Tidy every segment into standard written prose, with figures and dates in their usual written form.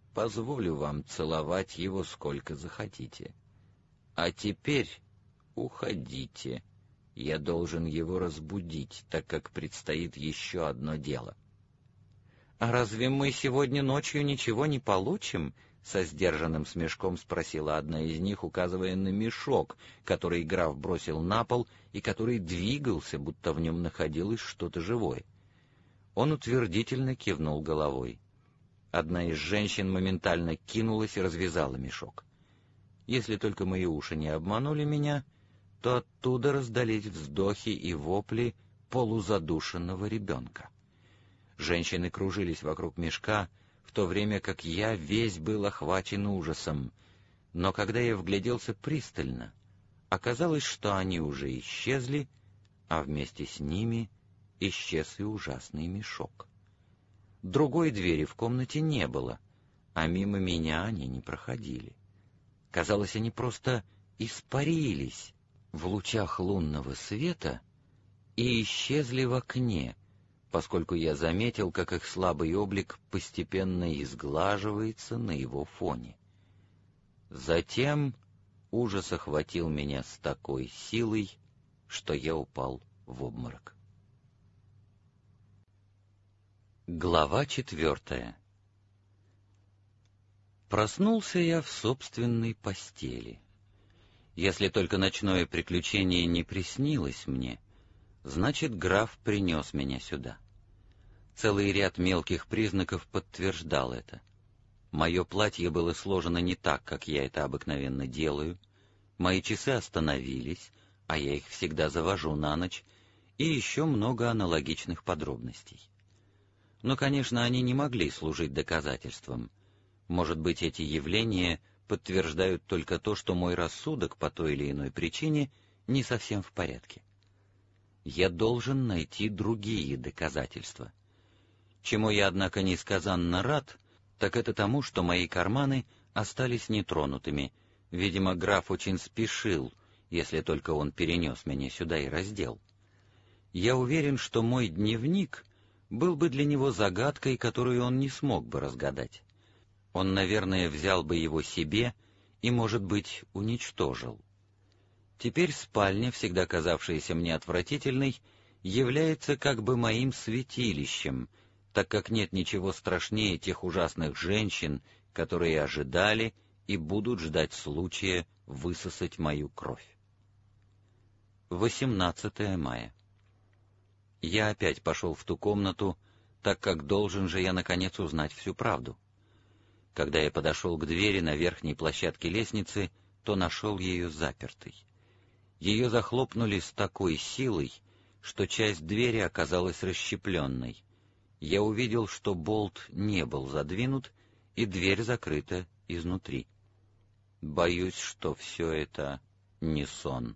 позволю вам целовать его сколько захотите. А теперь уходите. Я должен его разбудить, так как предстоит еще одно дело». «А разве мы сегодня ночью ничего не получим?» — со сдержанным смешком спросила одна из них, указывая на мешок, который граф бросил на пол и который двигался, будто в нем находилось что-то живое. Он утвердительно кивнул головой. Одна из женщин моментально кинулась и развязала мешок. Если только мои уши не обманули меня, то оттуда раздались вздохи и вопли полузадушенного ребенка. Женщины кружились вокруг мешка, в то время как я весь был охвачен ужасом. Но когда я вгляделся пристально, оказалось, что они уже исчезли, а вместе с ними исчез и ужасный мешок. Другой двери в комнате не было, а мимо меня они не проходили. Казалось, они просто испарились в лучах лунного света и исчезли в окне, поскольку я заметил, как их слабый облик постепенно изглаживается на его фоне. Затем ужас охватил меня с такой силой, что я упал в обморок. Глава 4. Проснулся я в собственной постели. Если только ночное приключение не приснилось мне, значит, граф принес меня сюда. Целый ряд мелких признаков подтверждал это. Мое платье было сложено не так, как я это обыкновенно делаю. Мои часы остановились, а я их всегда завожу на ночь, и еще много аналогичных подробностей. Но, конечно, они не могли служить доказательством. Может быть, эти явления подтверждают только то, что мой рассудок по той или иной причине не совсем в порядке. Я должен найти другие доказательства. Чему я, однако, несказанно рад, так это тому, что мои карманы остались нетронутыми. Видимо, граф очень спешил, если только он перенес меня сюда и раздел. Я уверен, что мой дневник был бы для него загадкой, которую он не смог бы разгадать. Он, наверное, взял бы его себе и, может быть, уничтожил. Теперь спальня, всегда казавшаяся мне отвратительной, является как бы моим святилищем, так как нет ничего страшнее тех ужасных женщин, которые ожидали и будут ждать случая высосать мою кровь. 18 мая. Я опять пошел в ту комнату, так как должен же я, наконец, узнать всю правду. Когда я подошел к двери на верхней площадке лестницы, то нашел ее запертой. Ее захлопнули с такой силой, что часть двери оказалась расщепленной. Я увидел, что болт не был задвинут, и дверь закрыта изнутри. Боюсь, что все это не сон.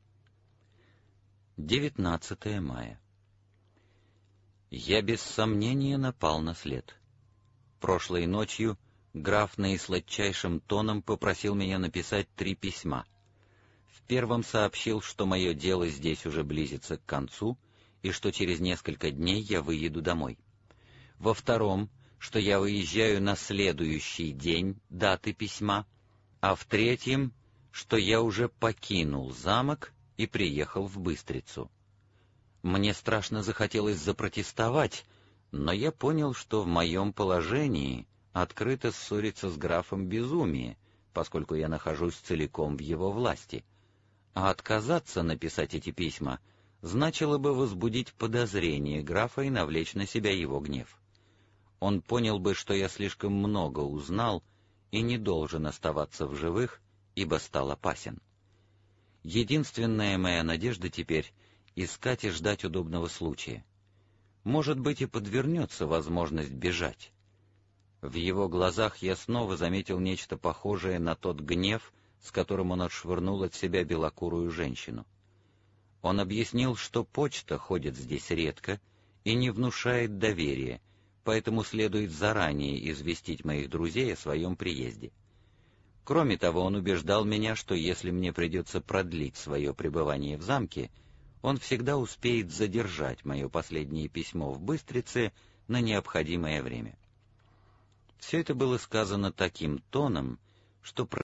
19 мая. Я без сомнения напал на след. Прошлой ночью граф наисладчайшим тоном попросил меня написать 3 письма. В первом сообщил, что мое дело здесь уже близится к концу, и что через несколько дней я выеду домой. Во втором, что я выезжаю на следующий день даты письма, а в третьем, что я уже покинул замок и приехал в Быстрицу. Мне страшно захотелось запротестовать, но я понял, что в моем положении открыто ссориться с графом безумие, поскольку я нахожусь целиком в его власти. А отказаться написать эти письма значило бы возбудить подозрение графа и навлечь на себя его гнев. Он понял бы, что я слишком много узнал и не должен оставаться в живых, ибо стал опасен. Единственная моя надежда теперь — искать и ждать удобного случая. Может быть, и подвернется возможность бежать. В его глазах я снова заметил нечто похожее на тот гнев, с которым он отшвырнул от себя белокурую женщину. Он объяснил, что почта ходит здесь редко и не внушает доверия, поэтому следует заранее известить моих друзей о своем приезде. Кроме того, он убеждал меня, что если мне придется продлить свое пребывание в замке, он всегда успеет задержать мое последнее письмо в Быстрице на необходимое время. Все это было сказано таким тоном, что